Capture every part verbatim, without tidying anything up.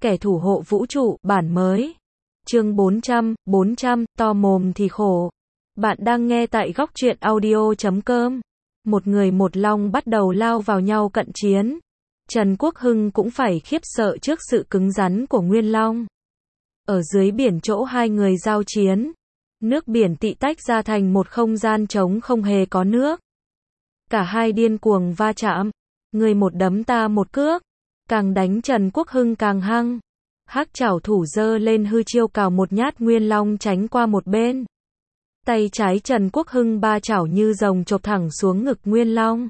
kẻ thủ hộ vũ trụ, bản mới. Chương bốn trăm, bốn trăm, to mồm thì khổ. Bạn đang nghe tại góc truyện audio chấm com. Một người một long bắt đầu lao vào nhau cận chiến. Trần Quốc Hưng cũng phải khiếp sợ trước sự cứng rắn của Nguyên Long. Ở dưới biển chỗ hai người giao chiến, nước biển tị tách ra thành một không gian trống không hề có nước. Cả hai điên cuồng va chạm, người một đấm ta một cước, càng đánh Trần Quốc Hưng càng hăng. Hắc chảo thủ giơ lên hư chiêu cào một nhát Nguyên Long tránh qua một bên. Tay trái Trần Quốc Hưng ba chảo như rồng chộp thẳng xuống ngực Nguyên Long.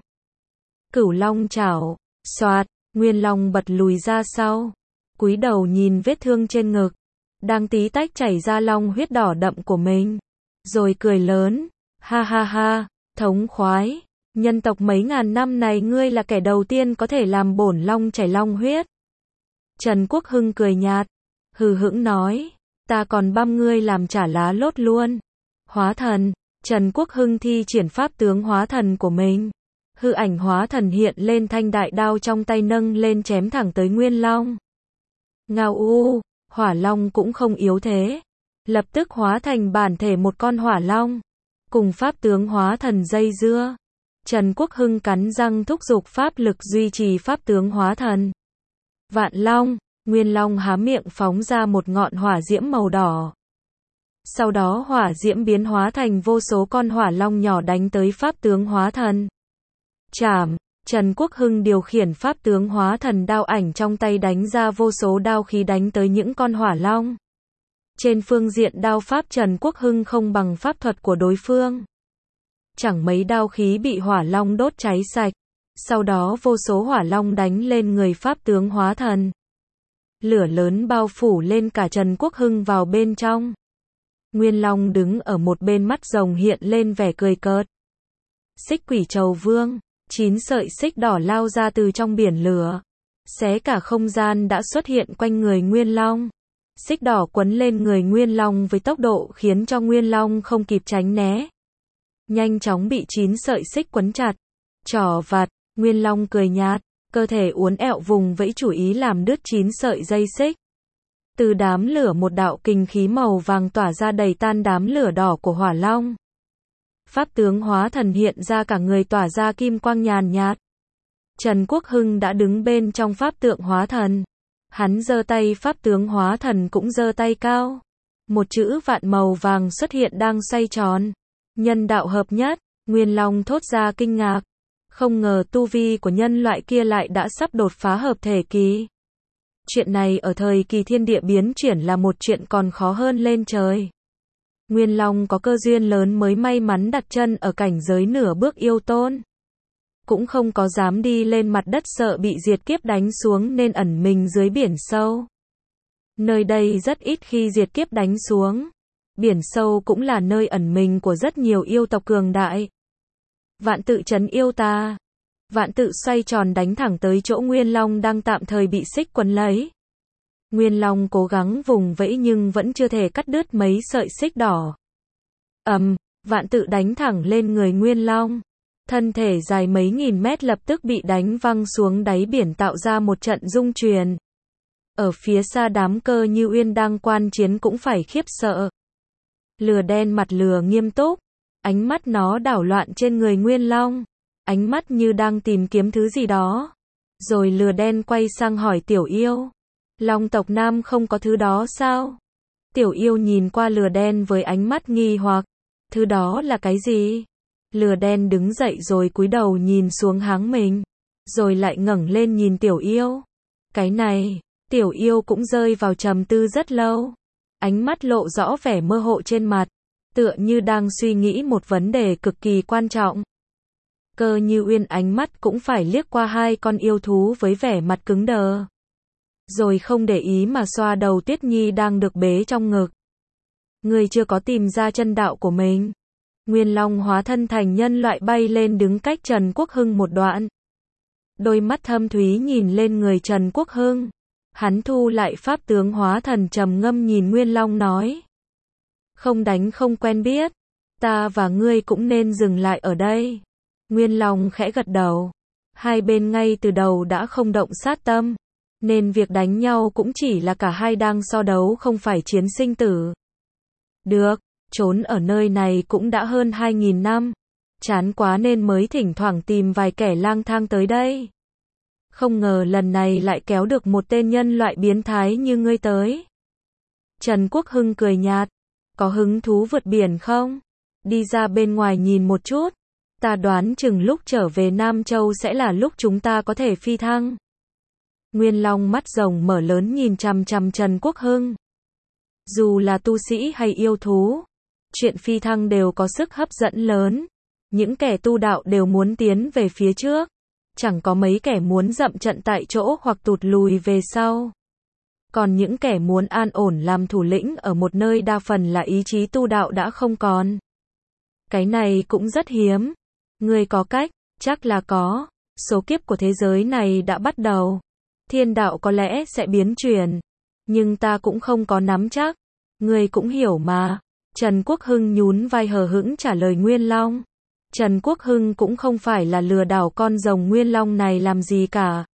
Cửu Long chảo, xoạt, Nguyên Long bật lùi ra sau, cúi đầu nhìn vết thương trên ngực, đang tí tách chảy ra long huyết đỏ đậm của mình, rồi cười lớn, ha ha ha, thống khoái, nhân tộc mấy ngàn năm này ngươi là kẻ đầu tiên có thể làm bổn long chảy long huyết. Trần Quốc Hưng cười nhạt, hừ hững nói, ta còn băm ngươi làm chả lá lốt luôn. Hóa thần, Trần Quốc Hưng thi triển pháp tướng hóa thần của mình. Hư ảnh hóa thần hiện lên, thanh đại đao trong tay nâng lên chém thẳng tới Nguyên Long. Ngao u, hỏa long cũng không yếu thế, lập tức hóa thành bản thể một con hỏa long, cùng pháp tướng hóa thần dây dưa. Trần Quốc Hưng cắn răng thúc giục pháp lực duy trì pháp tướng hóa thần. Vạn long, Nguyên Long há miệng phóng ra một ngọn hỏa diễm màu đỏ. Sau đó hỏa diễm biến hóa thành vô số con hỏa long nhỏ đánh tới pháp tướng hóa thần. Chảm, Trần Quốc Hưng điều khiển pháp tướng hóa thần đao ảnh trong tay đánh ra vô số đao khí đánh tới những con hỏa long. Trên phương diện đao pháp Trần Quốc Hưng không bằng pháp thuật của đối phương. Chẳng mấy đao khí bị hỏa long đốt cháy sạch. Sau đó vô số hỏa long đánh lên người pháp tướng hóa thần. Lửa lớn bao phủ lên cả Trần Quốc Hưng vào bên trong. Nguyên Long đứng ở một bên, mắt rồng hiện lên vẻ cười cợt. Xích quỷ trầu vương, chín sợi xích đỏ lao ra từ trong biển lửa, xé cả không gian đã xuất hiện quanh người Nguyên Long. Xích đỏ quấn lên người Nguyên Long với tốc độ khiến cho Nguyên Long không kịp tránh né, nhanh chóng bị chín sợi xích quấn chặt. Trỏ vặt, Nguyên Long cười nhạt, cơ thể uốn ẹo vùng vẫy chủ ý làm đứt chín sợi dây xích. Từ đám lửa một đạo kình khí màu vàng tỏa ra đẩy tan đám lửa đỏ của hỏa long. Pháp tướng hóa thần hiện ra, cả người tỏa ra kim quang nhàn nhạt. Trần Quốc Hưng đã đứng bên trong pháp tượng hóa thần. Hắn giơ tay, pháp tướng hóa thần cũng giơ tay cao. Một chữ vạn màu vàng xuất hiện đang xoay tròn. Nhân đạo hợp nhất, Nguyên Long thốt ra kinh ngạc. Không ngờ tu vi của nhân loại kia lại đã sắp đột phá hợp thể kỳ. Chuyện này ở thời kỳ thiên địa biến chuyển là một chuyện còn khó hơn lên trời. Nguyên Long có cơ duyên lớn mới may mắn đặt chân ở cảnh giới nửa bước yêu tôn. Cũng không có dám đi lên mặt đất, sợ bị diệt kiếp đánh xuống nên ẩn mình dưới biển sâu. Nơi đây rất ít khi diệt kiếp đánh xuống. Biển sâu cũng là nơi ẩn mình của rất nhiều yêu tộc cường đại. Vạn tự trấn yêu ta. Vạn tự xoay tròn đánh thẳng tới chỗ Nguyên Long đang tạm thời bị xích quấn lấy. Nguyên Long cố gắng vùng vẫy nhưng vẫn chưa thể cắt đứt mấy sợi xích đỏ. Ầm, um, vạn tự đánh thẳng lên người Nguyên Long. Thân thể dài mấy nghìn mét lập tức bị đánh văng xuống đáy biển, tạo ra một trận rung truyền. Ở phía xa đám Cơ Như Uyên đang quan chiến cũng phải khiếp sợ. Lừa đen mặt lừa nghiêm túc, ánh mắt nó đảo loạn trên người Nguyên Long. Ánh mắt như đang tìm kiếm thứ gì đó. Rồi lừa đen quay sang hỏi Tiểu Yêu. Long tộc Nam không có thứ đó sao? Tiểu Yêu nhìn qua lừa đen với ánh mắt nghi hoặc. Thứ đó là cái gì? Lừa đen đứng dậy rồi cúi đầu nhìn xuống háng mình. Rồi lại ngẩng lên nhìn Tiểu Yêu. Cái này, Tiểu Yêu cũng rơi vào trầm tư rất lâu. Ánh mắt lộ rõ vẻ mơ hồ trên mặt. Tựa như đang suy nghĩ một vấn đề cực kỳ quan trọng. Cơ Như Uyên ánh mắt cũng phải liếc qua hai con yêu thú với vẻ mặt cứng đờ. Rồi không để ý mà xoa đầu Tuyết Nhi đang được bế trong ngực. Người chưa có tìm ra chân đạo của mình. Nguyên Long hóa thân thành nhân loại bay lên đứng cách Trần Quốc Hưng một đoạn. Đôi mắt thâm thúy nhìn lên người Trần Quốc Hưng. Hắn thu lại pháp tướng hóa thần, trầm ngâm nhìn Nguyên Long nói. Không đánh không quen biết. Ta và ngươi cũng nên dừng lại ở đây. Nguyên Long khẽ gật đầu. Hai bên ngay từ đầu đã không động sát tâm. Nên việc đánh nhau cũng chỉ là cả hai đang so đấu không phải chiến sinh tử. Được, trốn ở nơi này cũng đã hơn hai nghìn năm. Chán quá nên mới thỉnh thoảng tìm vài kẻ lang thang tới đây. Không ngờ lần này lại kéo được một tên nhân loại biến thái như ngươi tới. Trần Quốc Hưng cười nhạt. Có hứng thú vượt biển không? Đi ra bên ngoài nhìn một chút. Ta đoán chừng lúc trở về Nam Châu sẽ là lúc chúng ta có thể phi thăng. Nguyên Long mắt rồng mở lớn nhìn chằm chằm Trần Quốc Hưng. Dù là tu sĩ hay yêu thú, chuyện phi thăng đều có sức hấp dẫn lớn. Những kẻ tu đạo đều muốn tiến về phía trước. Chẳng có mấy kẻ muốn dậm trận tại chỗ hoặc tụt lùi về sau. Còn những kẻ muốn an ổn làm thủ lĩnh ở một nơi đa phần là ý chí tu đạo đã không còn. Cái này cũng rất hiếm. Ngươi có cách, chắc là có. Số kiếp của thế giới này đã bắt đầu. Thiên đạo có lẽ sẽ biến chuyển. Nhưng ta cũng không có nắm chắc. Ngươi cũng hiểu mà. Trần Quốc Hưng nhún vai hờ hững trả lời Nguyên Long. Trần Quốc Hưng cũng không phải là lừa đảo con rồng Nguyên Long này làm gì cả.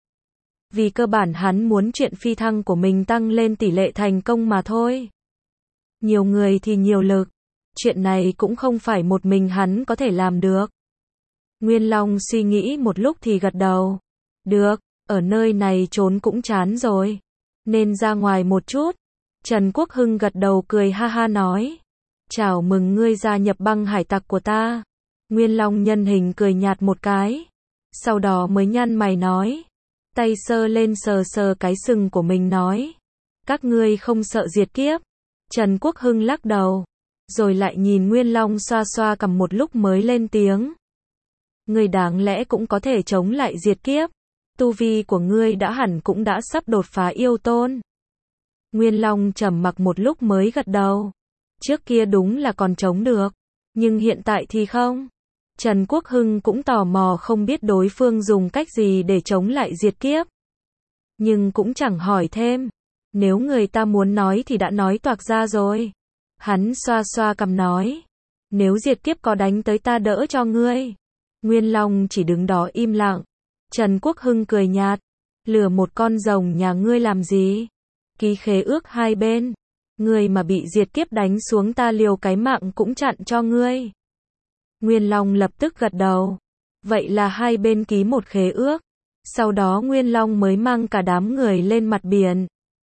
Vì cơ bản hắn muốn chuyện phi thăng của mình tăng lên tỷ lệ thành công mà thôi. Nhiều người thì nhiều lực. Chuyện này cũng không phải một mình hắn có thể làm được. Nguyên Long suy nghĩ một lúc thì gật đầu. Được, ở nơi này trốn cũng chán rồi. Nên ra ngoài một chút. Trần Quốc Hưng gật đầu cười ha ha nói. Chào mừng ngươi gia nhập băng hải tặc của ta. Nguyên Long nhân hình cười nhạt một cái. Sau đó mới nhăn mày nói. Tay sơ lên sờ sờ cái sừng của mình nói. Các ngươi không sợ diệt kiếp. Trần Quốc Hưng lắc đầu. Rồi lại nhìn Nguyên Long xoa xoa cầm một lúc mới lên tiếng. Ngươi đáng lẽ cũng có thể chống lại diệt kiếp. Tu vi của ngươi đã hẳn cũng đã sắp đột phá yêu tôn. Nguyên Long trầm mặc một lúc mới gật đầu. Trước kia đúng là còn chống được. Nhưng hiện tại thì không. Trần Quốc Hưng cũng tò mò không biết đối phương dùng cách gì để chống lại diệt kiếp. Nhưng cũng chẳng hỏi thêm. Nếu người ta muốn nói thì đã nói toạc ra rồi. Hắn xoa xoa cằm nói. Nếu diệt kiếp có đánh tới ta đỡ cho ngươi. Nguyên Long chỉ đứng đó im lặng. Trần Quốc Hưng cười nhạt. Lừa một con rồng nhà ngươi làm gì? Ký khế ước hai bên. Ngươi mà bị diệt kiếp đánh xuống ta liều cái mạng cũng chặn cho ngươi. Nguyên Long lập tức gật đầu. Vậy là hai bên ký một khế ước. Sau đó Nguyên Long mới mang cả đám người lên mặt biển.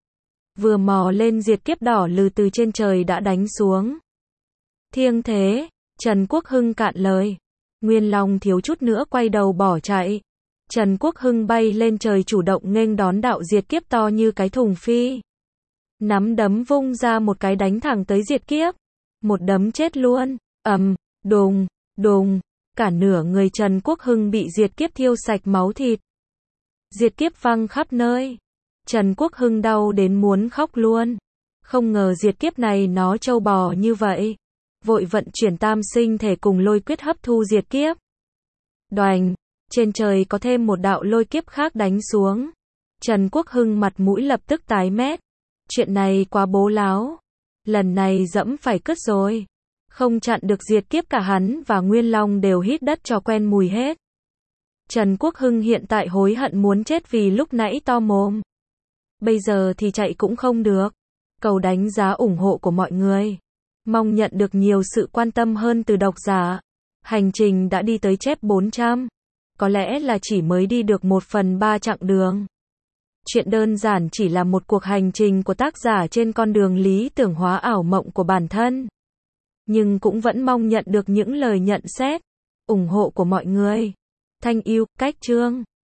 Vừa mò lên diệt kiếp đỏ lừ từ trên trời đã đánh xuống. Thiêng thế, Trần Quốc Hưng cạn lời. Nguyên Long thiếu chút nữa quay đầu bỏ chạy. Trần Quốc Hưng bay lên trời chủ động nghênh đón đạo diệt kiếp to như cái thùng phi. Nắm đấm vung ra một cái đánh thẳng tới diệt kiếp. Một đấm chết luôn. Ầm, đùng, đùng. Cả nửa người Trần Quốc Hưng bị diệt kiếp thiêu sạch máu thịt. Diệt kiếp văng khắp nơi. Trần Quốc Hưng đau đến muốn khóc luôn. Không ngờ diệt kiếp này nó trâu bò như vậy. Vội vận chuyển tam sinh thể cùng lôi quyết hấp thu diệt kiếp. Đoành, trên trời có thêm một đạo lôi kiếp khác đánh xuống. Trần Quốc Hưng mặt mũi lập tức tái mét. Chuyện này quá bố láo. Lần này dẫm phải cứt rồi. Không chặn được diệt kiếp cả hắn và Nguyên Long đều hít đất cho quen mùi hết. Trần Quốc Hưng hiện tại hối hận muốn chết vì lúc nãy to mồm. Bây giờ thì chạy cũng không được. Cầu đánh giá ủng hộ của mọi người. Mong nhận được nhiều sự quan tâm hơn từ độc giả. Hành trình đã đi tới chép bốn trăm. Có lẽ là chỉ mới đi được một phần ba chặng đường. Chuyện đơn giản chỉ là một cuộc hành trình của tác giả trên con đường lý tưởng hóa ảo mộng của bản thân. Nhưng cũng vẫn mong nhận được những lời nhận xét, ủng hộ của mọi người. Thanh yêu, cách chương.